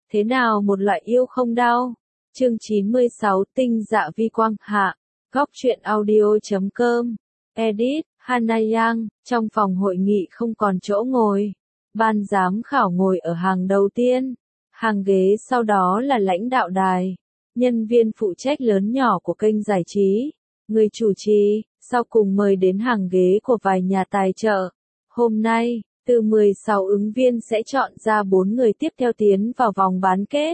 Thế nào một loại yêu không đau? Chương 96 Tinh dạ vi quang hạ. Góc truyện audio.com. Edit, Hana Yang. Trong phòng hội nghị không còn chỗ ngồi. Ban giám khảo ngồi ở hàng đầu tiên. Hàng ghế sau đó là lãnh đạo đài. Nhân viên phụ trách lớn nhỏ của kênh giải trí. Người chủ trì, sau cùng mời đến hàng ghế của vài nhà tài trợ. Hôm nay, từ 16 ứng viên sẽ chọn ra 4 người tiếp theo tiến vào vòng bán kết.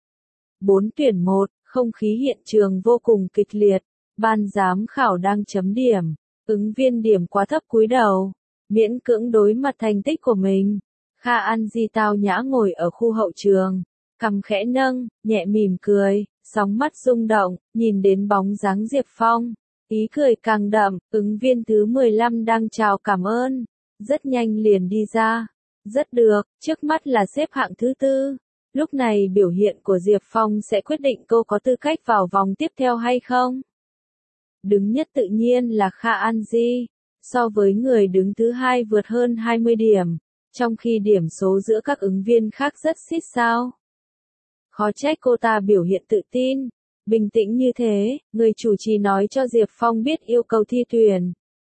4 tuyển 1, không khí hiện trường vô cùng kịch liệt. Ban giám khảo đang chấm điểm. Ứng viên điểm quá thấp cúi đầu. Miễn cưỡng đối mặt thành tích của mình. Kha An Di tao nhã ngồi ở khu hậu trường. Cằm khẽ nâng, nhẹ mỉm cười, sóng mắt rung động, nhìn đến bóng dáng Diệp Phong. Ý cười càng đậm, ứng viên thứ 15 đang chào cảm ơn. Rất nhanh liền đi ra. Rất được, trước mắt là xếp hạng thứ 4. Lúc này biểu hiện của Diệp Phong sẽ quyết định cô có tư cách vào vòng tiếp theo hay không. Đứng nhất tự nhiên là Kha An Di. So với người đứng thứ 2 vượt hơn 20 điểm. Trong khi điểm số giữa các ứng viên khác rất xít sao. Khó trách cô ta biểu hiện tự tin. Bình tĩnh như thế, người chủ trì nói cho Diệp Phong biết yêu cầu thi tuyển.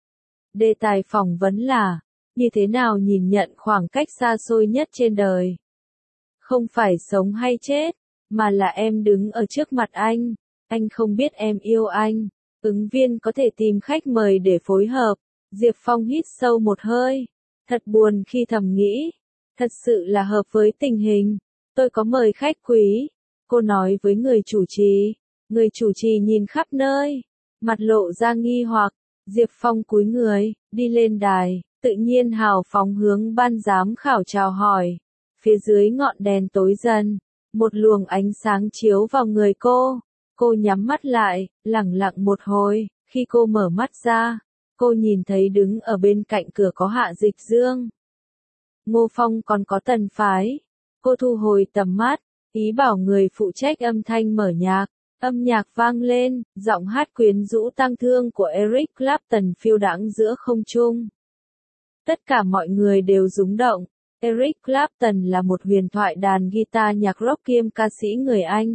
Đề tài phỏng vấn là, như thế nào nhìn nhận khoảng cách xa xôi nhất trên đời. Không phải sống hay chết, mà là em đứng ở trước mặt anh không biết em yêu anh. Ứng viên có thể tìm khách mời để phối hợp. Diệp Phong hít sâu một hơi. Thật buồn khi thầm nghĩ. Thật sự là hợp với tình hình. Tôi có mời khách quý. Cô nói với người chủ trì. Người chủ trì nhìn khắp nơi. Mặt lộ ra nghi hoặc. Diệp Phong cúi người, đi lên đài. Tự nhiên hào phóng hướng ban giám khảo chào hỏi. Phía dưới ngọn đèn tối dần. Một luồng ánh sáng chiếu vào người cô. Cô nhắm mắt lại, lẳng lặng một hồi. Khi cô mở mắt ra, cô nhìn thấy đứng ở bên cạnh cửa có Hạ Dịch Dương. Ngô Phong còn có Tần Phái. Cô thu hồi tầm mắt, ý bảo người phụ trách âm thanh mở nhạc. Âm nhạc vang lên, giọng hát quyến rũ tang thương của Eric Clapton phiêu đãng giữa không trung. Tất cả mọi người đều rúng động. Eric Clapton là một huyền thoại đàn guitar nhạc rock kiêm ca sĩ người Anh.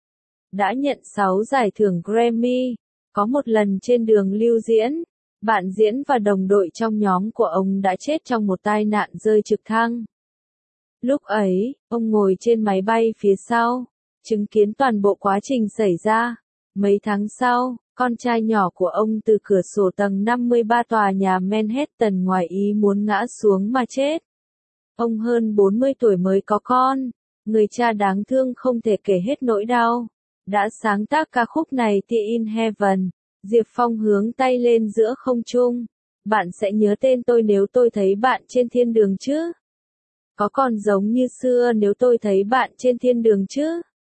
Đã nhận 6 giải thưởng Grammy. Có một lần trên đường lưu diễn, bạn diễn và đồng đội trong nhóm của ông đã chết trong một tai nạn rơi trực thăng. Lúc ấy, ông ngồi trên máy bay phía sau, chứng kiến toàn bộ quá trình xảy ra. Mấy tháng sau, con trai nhỏ của ông từ cửa sổ tầng 53 tòa nhà Manhattan ngoài ý muốn ngã xuống mà chết. Ông hơn 40 tuổi mới có con, người cha đáng thương không thể kể hết nỗi đau. Đã sáng tác ca khúc này Tea in Heaven. Diệp Phong hướng tay lên giữa không trung. Bạn sẽ nhớ tên tôi nếu tôi thấy bạn trên thiên đường chứ? Có còn giống như xưa nếu tôi thấy bạn trên thiên đường chứ?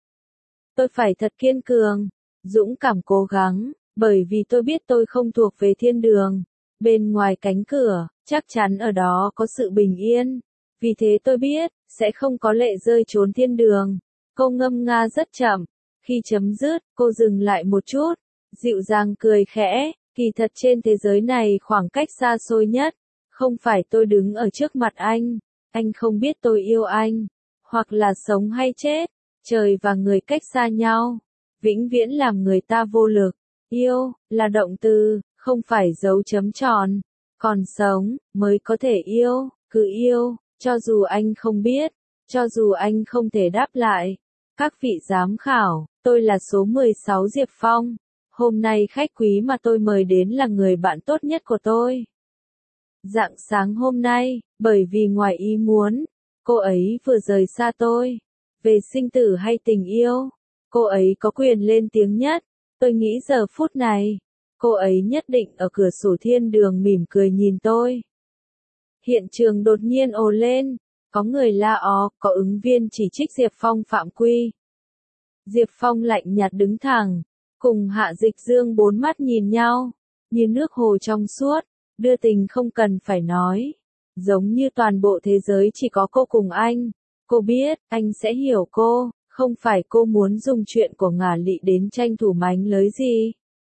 Tôi phải thật kiên cường, dũng cảm cố gắng, bởi vì tôi biết tôi không thuộc về thiên đường. Bên ngoài cánh cửa, chắc chắn ở đó có sự bình yên. Vì thế tôi biết, sẽ không có lệ rơi trốn thiên đường. Cô ngâm nga rất chậm. Khi chấm dứt, cô dừng lại một chút, dịu dàng cười khẽ, kỳ thật trên thế giới này khoảng cách xa xôi nhất, không phải tôi đứng ở trước mặt anh không biết tôi yêu anh, hoặc là sống hay chết, trời và người cách xa nhau, vĩnh viễn làm người ta vô lực, yêu, là động từ, không phải dấu chấm tròn, còn sống, mới có thể yêu, cứ yêu, cho dù anh không biết, cho dù anh không thể đáp lại. Các vị giám khảo, tôi là số 16 Diệp Phong. Hôm nay khách quý mà tôi mời đến là người bạn tốt nhất của tôi. Rạng sáng hôm nay, bởi vì ngoài ý muốn, cô ấy vừa rời xa tôi. Về sinh tử hay tình yêu, cô ấy có quyền lên tiếng nhất. Tôi nghĩ giờ phút này, cô ấy nhất định ở cửa sổ thiên đường mỉm cười nhìn tôi. Hiện trường đột nhiên ồ lên. Có người la ó, có ứng viên chỉ trích Diệp Phong phạm quy. Diệp Phong lạnh nhạt đứng thẳng, cùng Hạ Dịch Dương bốn mắt nhìn nhau, như nước hồ trong suốt, đưa tình không cần phải nói. Giống như toàn bộ thế giới chỉ có cô cùng anh. Cô biết, anh sẽ hiểu cô, không phải cô muốn dùng chuyện của Ngả Lị đến tranh thủ mánh lới gì.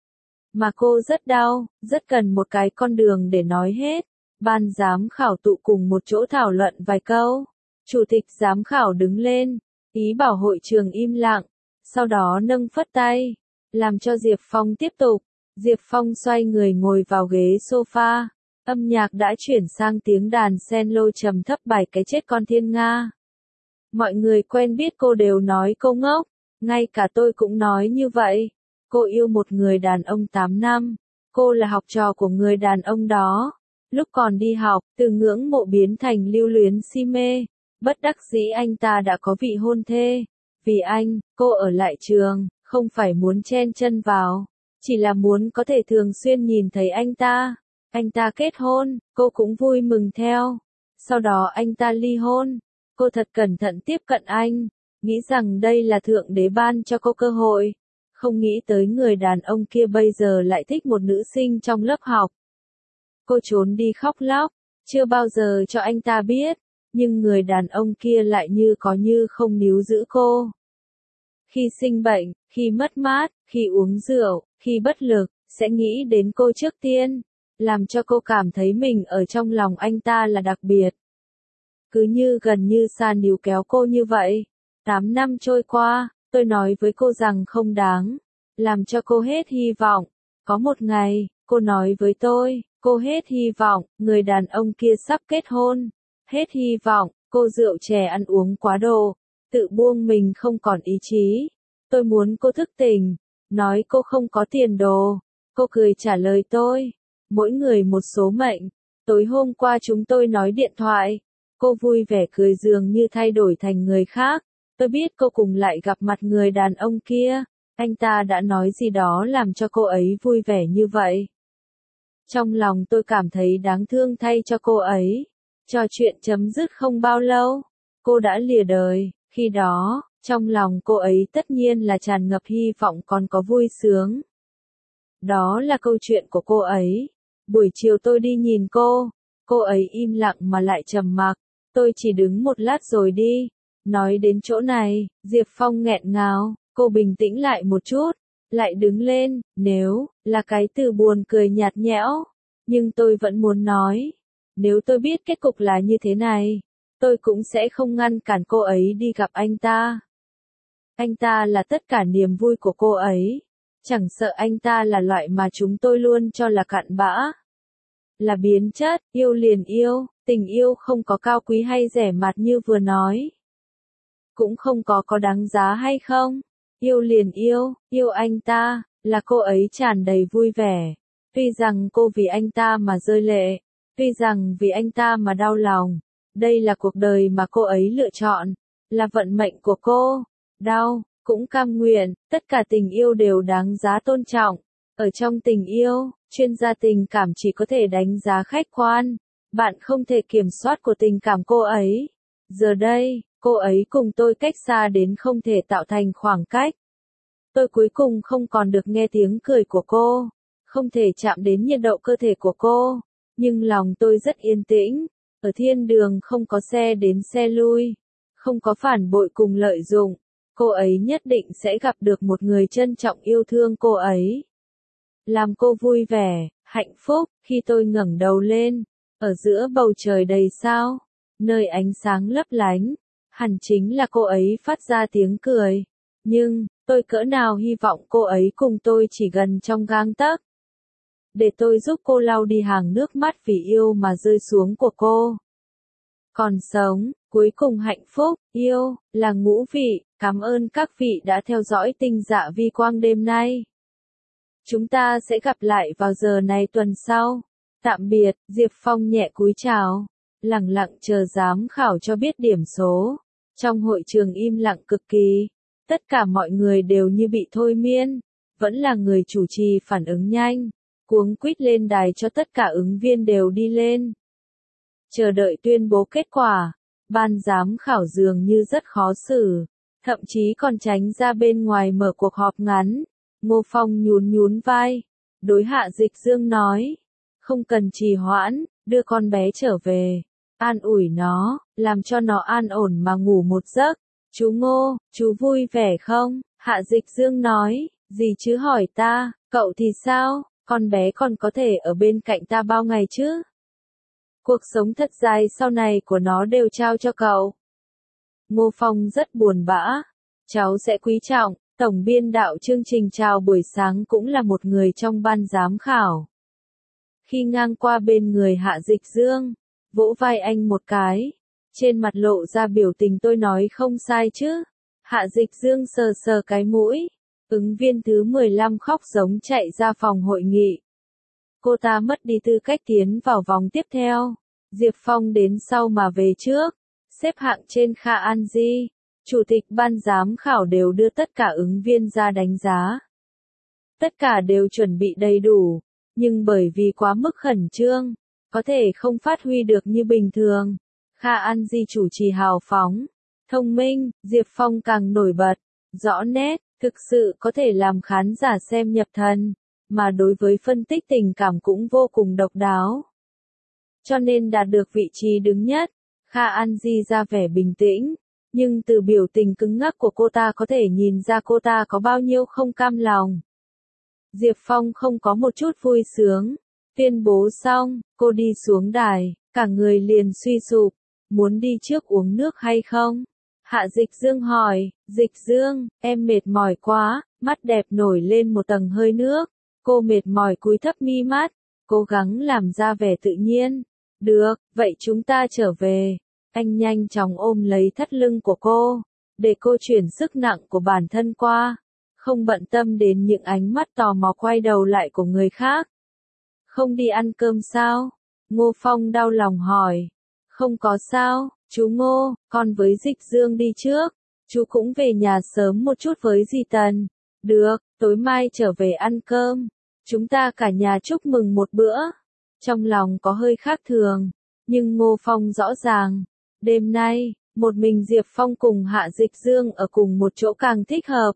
Mà cô rất đau, rất cần một cái con đường để nói hết. Ban giám khảo tụ cùng một chỗ thảo luận vài câu. Chủ tịch giám khảo đứng lên, ý bảo hội trường im lặng, sau đó nâng phất tay, làm cho Diệp Phong tiếp tục. Diệp Phong xoay người ngồi vào ghế sofa, âm nhạc đã chuyển sang tiếng đàn cello trầm thấp bài Cái chết con thiên nga. Mọi người quen biết cô đều nói cô ngốc, ngay cả tôi cũng nói như vậy. Cô yêu một người đàn ông 8 năm, cô là học trò của người đàn ông đó. Lúc còn đi học, từ ngưỡng mộ biến thành lưu luyến si mê, bất đắc dĩ anh ta đã có vị hôn thê. Vì anh, cô ở lại trường, không phải muốn chen chân vào, chỉ là muốn có thể thường xuyên nhìn thấy anh ta. Anh ta kết hôn, cô cũng vui mừng theo. Sau đó anh ta ly hôn, cô thật cẩn thận tiếp cận anh, nghĩ rằng đây là thượng đế ban cho cô cơ hội. Không nghĩ tới người đàn ông kia bây giờ lại thích một nữ sinh trong lớp học. Cô trốn đi khóc lóc, chưa bao giờ cho anh ta biết, nhưng người đàn ông kia lại như có như không níu giữ cô. Khi sinh bệnh, khi mất mát, khi uống rượu, khi bất lực, sẽ nghĩ đến cô trước tiên, làm cho cô cảm thấy mình ở trong lòng anh ta là đặc biệt. Cứ như gần như sa níu kéo cô như vậy. 8 năm trôi qua, tôi nói với cô rằng không đáng, làm cho cô hết hy vọng. Có một ngày, cô nói với tôi, cô hết hy vọng, người đàn ông kia sắp kết hôn. Hết hy vọng, cô rượu chè ăn uống quá độ, tự buông mình không còn ý chí. Tôi muốn cô thức tỉnh, nói cô không có tiền đồ. Cô cười trả lời tôi, mỗi người một số mệnh. Tối hôm qua chúng tôi nói điện thoại, cô vui vẻ cười dường như thay đổi thành người khác. Tôi biết cô cùng lại gặp mặt người đàn ông kia, anh ta đã nói gì đó làm cho cô ấy vui vẻ như vậy. Trong lòng tôi cảm thấy đáng thương thay cho cô ấy. Trò chuyện chấm dứt không bao lâu, cô đã lìa đời. Khi đó, trong lòng cô ấy tất nhiên là tràn ngập hy vọng còn có vui sướng. Đó là câu chuyện của cô ấy. Buổi chiều tôi đi nhìn cô ấy im lặng mà lại trầm mặc. Tôi chỉ đứng một lát rồi đi. Nói đến chỗ này, Diệp Phong nghẹn ngào, cô bình tĩnh lại một chút, lại đứng lên, nếu là cái từ buồn cười nhạt nhẽo, nhưng tôi vẫn muốn nói, nếu tôi biết kết cục là như thế này, tôi cũng sẽ không ngăn cản cô ấy đi gặp anh ta. Anh ta là tất cả niềm vui của cô ấy, chẳng sợ anh ta là loại mà chúng tôi luôn cho là cặn bã, là biến chất, yêu liền yêu, tình yêu không có cao quý hay rẻ mạt như vừa nói. Cũng không có đáng giá hay không. Yêu liền yêu anh ta, là cô ấy tràn đầy vui vẻ. Tuy rằng cô vì anh ta mà rơi lệ, tuy rằng vì anh ta mà đau lòng. Đây là cuộc đời mà cô ấy lựa chọn, là vận mệnh của cô. Đau, cũng cam nguyện, tất cả tình yêu đều đáng giá tôn trọng. Ở trong tình yêu, chuyên gia tình cảm chỉ có thể đánh giá khách quan. Bạn không thể kiểm soát của tình cảm cô ấy. Giờ đây, cô ấy cùng tôi cách xa đến không thể tạo thành khoảng cách. Tôi cuối cùng không còn được nghe tiếng cười của cô, không thể chạm đến nhiệt độ cơ thể của cô, nhưng lòng tôi rất yên tĩnh. Ở thiên đường không có xe đến xe lui, không có phản bội cùng lợi dụng. Cô ấy nhất định sẽ gặp được một người trân trọng yêu thương cô ấy, làm cô vui vẻ, hạnh phúc. Khi tôi ngẩng đầu lên, ở giữa bầu trời đầy sao, nơi ánh sáng lấp lánh, hẳn chính là cô ấy phát ra tiếng cười. Nhưng, tôi cỡ nào hy vọng cô ấy cùng tôi chỉ gần trong gang tấc. Để tôi giúp cô lau đi hàng nước mắt vì yêu mà rơi xuống của cô. Còn sống, cuối cùng hạnh phúc, yêu, là ngũ vị. Cảm ơn các vị đã theo dõi tinh dạ vi quang đêm nay. Chúng ta sẽ gặp lại vào giờ này tuần sau. Tạm biệt, Diệp Phong nhẹ cúi chào, lẳng lặng chờ giám khảo cho biết điểm số. Trong hội trường im lặng cực kỳ, tất cả mọi người đều như bị thôi miên, vẫn là người chủ trì phản ứng nhanh, cuống quýt lên đài cho tất cả ứng viên đều đi lên. Chờ đợi tuyên bố kết quả, ban giám khảo dường như rất khó xử, thậm chí còn tránh ra bên ngoài mở cuộc họp ngắn. Ngô Phong nhún vai, đối Hạ Dịch Dương nói, không cần trì hoãn, đưa con bé trở về, an ủi nó, làm cho nó an ổn mà ngủ một giấc. Chú Ngô, chú vui vẻ không? Hạ Dịch Dương nói, gì chứ hỏi ta, cậu thì sao, con bé còn có thể ở bên cạnh ta bao ngày chứ? Cuộc sống thật dài sau này của nó đều trao cho cậu. Ngô Phong rất buồn bã. Cháu sẽ quý trọng. Tổng biên đạo chương trình chào buổi sáng cũng là một người trong ban giám khảo. Khi ngang qua bên người Hạ Dịch Dương, vỗ vai anh một cái. Trên mặt lộ ra biểu tình tôi nói không sai chứ. Hạ Dịch Dương sờ sờ cái mũi. Ứng viên thứ 15 khóc giống chạy ra phòng hội nghị. Cô ta mất đi tư cách tiến vào vòng tiếp theo. Diệp Phong đến sau mà về trước. Xếp hạng trên Kha An Di. Chủ tịch ban giám khảo đều đưa tất cả ứng viên ra đánh giá. Tất cả đều chuẩn bị đầy đủ. Nhưng bởi vì quá mức khẩn trương, có thể không phát huy được như bình thường. Kha An Di chủ trì hào phóng, thông minh, Diệp Phong càng nổi bật, rõ nét, thực sự có thể làm khán giả xem nhập thần, mà đối với phân tích tình cảm cũng vô cùng độc đáo. Cho nên đạt được vị trí đứng nhất, Kha An Di ra vẻ bình tĩnh, nhưng từ biểu tình cứng ngắc của cô ta có thể nhìn ra cô ta có bao nhiêu không cam lòng. Diệp Phong không có một chút vui sướng. Tuyên bố xong, cô đi xuống đài, cả người liền suy sụp. Muốn đi trước uống nước hay không? Hạ Dịch Dương hỏi. Dịch Dương, em mệt mỏi quá, mắt đẹp nổi lên một tầng hơi nước. Cô mệt mỏi cúi thấp mi mắt, cố gắng làm ra vẻ tự nhiên. Được, vậy chúng ta trở về. Anh nhanh chóng ôm lấy thắt lưng của cô, để cô chuyển sức nặng của bản thân qua. Không bận tâm đến những ánh mắt tò mò quay đầu lại của người khác. Không đi ăn cơm sao? Ngô Phong đau lòng hỏi. Không có sao, chú Ngô, con với Dịch Dương đi trước. Chú cũng về nhà sớm một chút với dì Tần. Được, tối mai trở về ăn cơm. Chúng ta cả nhà chúc mừng một bữa. Trong lòng có hơi khác thường, nhưng Ngô Phong rõ ràng. Đêm nay, một mình Diệp Phong cùng Hạ Dịch Dương ở cùng một chỗ càng thích hợp.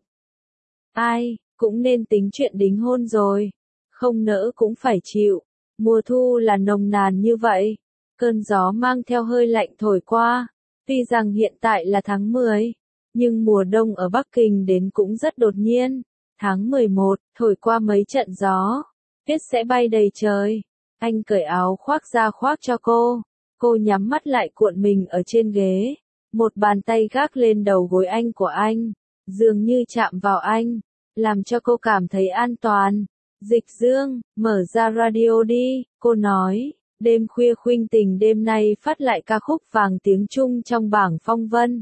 Ai, cũng nên tính chuyện đính hôn rồi. Không nỡ cũng phải chịu. Mùa thu là nồng nàn như vậy. Cơn gió mang theo hơi lạnh thổi qua. Tuy rằng hiện tại là tháng 10, nhưng mùa đông ở Bắc Kinh đến cũng rất đột nhiên. Tháng 11, thổi qua mấy trận gió. Tuyết sẽ bay đầy trời. Anh cởi áo khoác ra khoác cho cô. Cô nhắm mắt lại cuộn mình ở trên ghế. Một bàn tay gác lên đầu gối anh của anh. Dường như chạm vào anh. Làm cho cô cảm thấy an toàn. Dịch Dương, mở ra radio đi, cô nói. Đêm khuya khuynh tình đêm nay phát lại ca khúc vàng tiếng Trung trong bảng phong vân.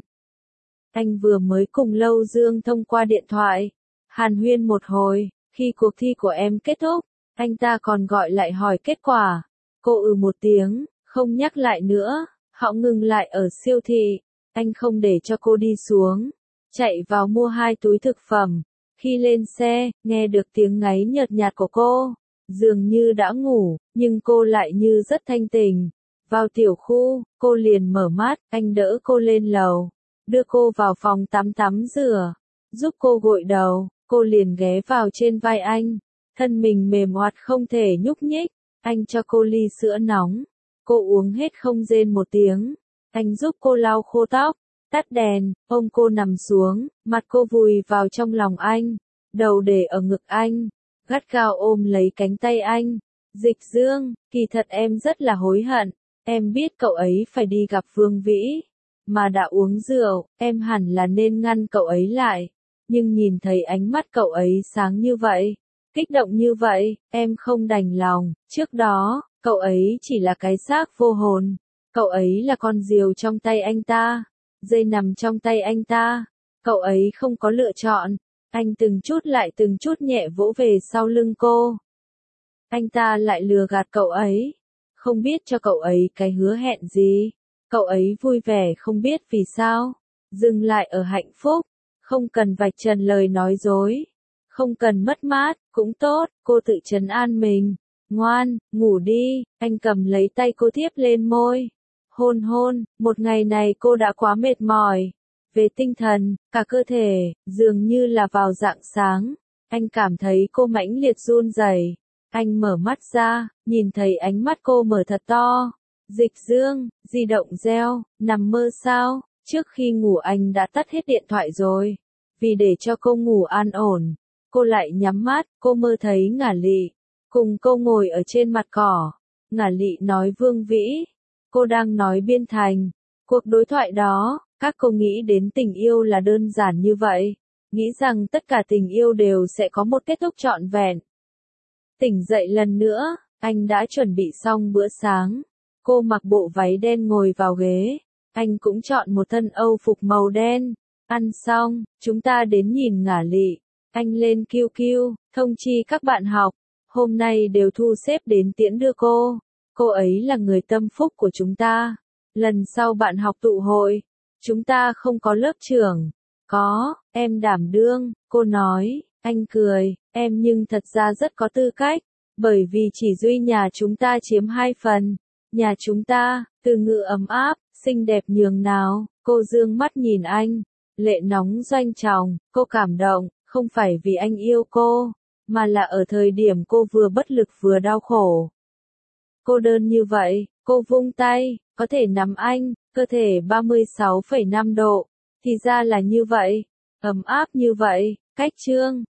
Anh vừa mới cùng Lâu Dương thông qua điện thoại. Hàn huyên một hồi, khi cuộc thi của em kết thúc, anh ta còn gọi lại hỏi kết quả. Cô một tiếng, không nhắc lại nữa. Họ ngừng lại ở siêu thị. Anh không để cho cô đi xuống. Chạy vào mua 2 túi thực phẩm. Khi lên xe, nghe được tiếng ngáy nhợt nhạt của cô. Dường như đã ngủ, nhưng cô lại như rất thanh tỉnh. Vào tiểu khu, cô liền mở mắt, anh đỡ cô lên lầu. Đưa cô vào phòng tắm rửa. Giúp cô gội đầu, cô liền ghé vào trên vai anh. Thân mình mềm oặt không thể nhúc nhích. Anh cho cô ly sữa nóng. Cô uống hết không rên một tiếng. Anh giúp cô lau khô tóc. Tắt đèn, ôm cô nằm xuống, mặt cô vùi vào trong lòng anh, đầu để ở ngực anh, gắt gao ôm lấy cánh tay anh. Dịch Dương, kỳ thật em rất là hối hận, em biết cậu ấy phải đi gặp Vương Vĩ, mà đã uống rượu, em hẳn là nên ngăn cậu ấy lại, nhưng nhìn thấy ánh mắt cậu ấy sáng như vậy, kích động như vậy, em không đành lòng. Trước đó, cậu ấy chỉ là cái xác vô hồn, cậu ấy là con diều trong tay anh ta. Dây nằm trong tay anh ta, cậu ấy không có lựa chọn. Anh từng chút lại từng chút nhẹ vỗ về sau lưng cô. Anh ta lại lừa gạt cậu ấy, không biết cho cậu ấy cái hứa hẹn gì. Cậu ấy vui vẻ không biết vì sao, dừng lại ở hạnh phúc, không cần vạch trần lời nói dối, không cần mất mát, cũng tốt, cô tự trấn an mình. Ngoan, ngủ đi, anh cầm lấy tay cô tiếp lên môi. Hôn hôn, một ngày này cô đã quá mệt mỏi. Về tinh thần, cả cơ thể, dường như là vào rạng sáng. Anh cảm thấy cô mãnh liệt run rẩy. Anh mở mắt ra, nhìn thấy ánh mắt cô mở thật to. Dịch Dương, di động reo, nằm mơ sao? Trước khi ngủ anh đã tắt hết điện thoại rồi. Vì để cho cô ngủ an ổn, cô lại nhắm mắt, cô mơ thấy Ngả Lị. Cùng cô ngồi ở trên mặt cỏ. Ngả Lị nói Vương Vĩ. Cô đang nói Biên Thành. Cuộc đối thoại đó, Các cô nghĩ đến tình yêu là đơn giản như vậy, nghĩ rằng tất cả tình yêu đều sẽ có một kết thúc trọn vẹn. Tỉnh dậy lần nữa, anh đã chuẩn bị xong bữa sáng. Cô mặc bộ váy đen ngồi vào ghế. Anh cũng chọn một thân âu phục màu đen. Ăn xong, chúng ta đến nhìn ngả lị. Anh lên QQ, thông chi các bạn học. Hôm nay đều thu xếp đến tiễn đưa cô. Cô ấy là người tâm phúc của chúng ta. Lần sau bạn học tụ hội, chúng ta không có lớp trưởng. Có, em đảm đương, cô nói. Anh cười, em nhưng thật ra rất có tư cách. Bởi vì chỉ duy nhà chúng ta chiếm 2 phần. Nhà chúng ta, từ ngữ ấm áp, xinh đẹp nhường nào. Cô dương mắt nhìn anh. Lệ nóng doanh tròng, cô cảm động, không phải vì anh yêu cô, mà là ở thời điểm cô vừa bất lực vừa đau khổ. Cô đơn như vậy, cô vung tay, có thể nắm anh, cơ thể 36,5 độ, thì ra là như vậy, ấm áp như vậy, cách chương.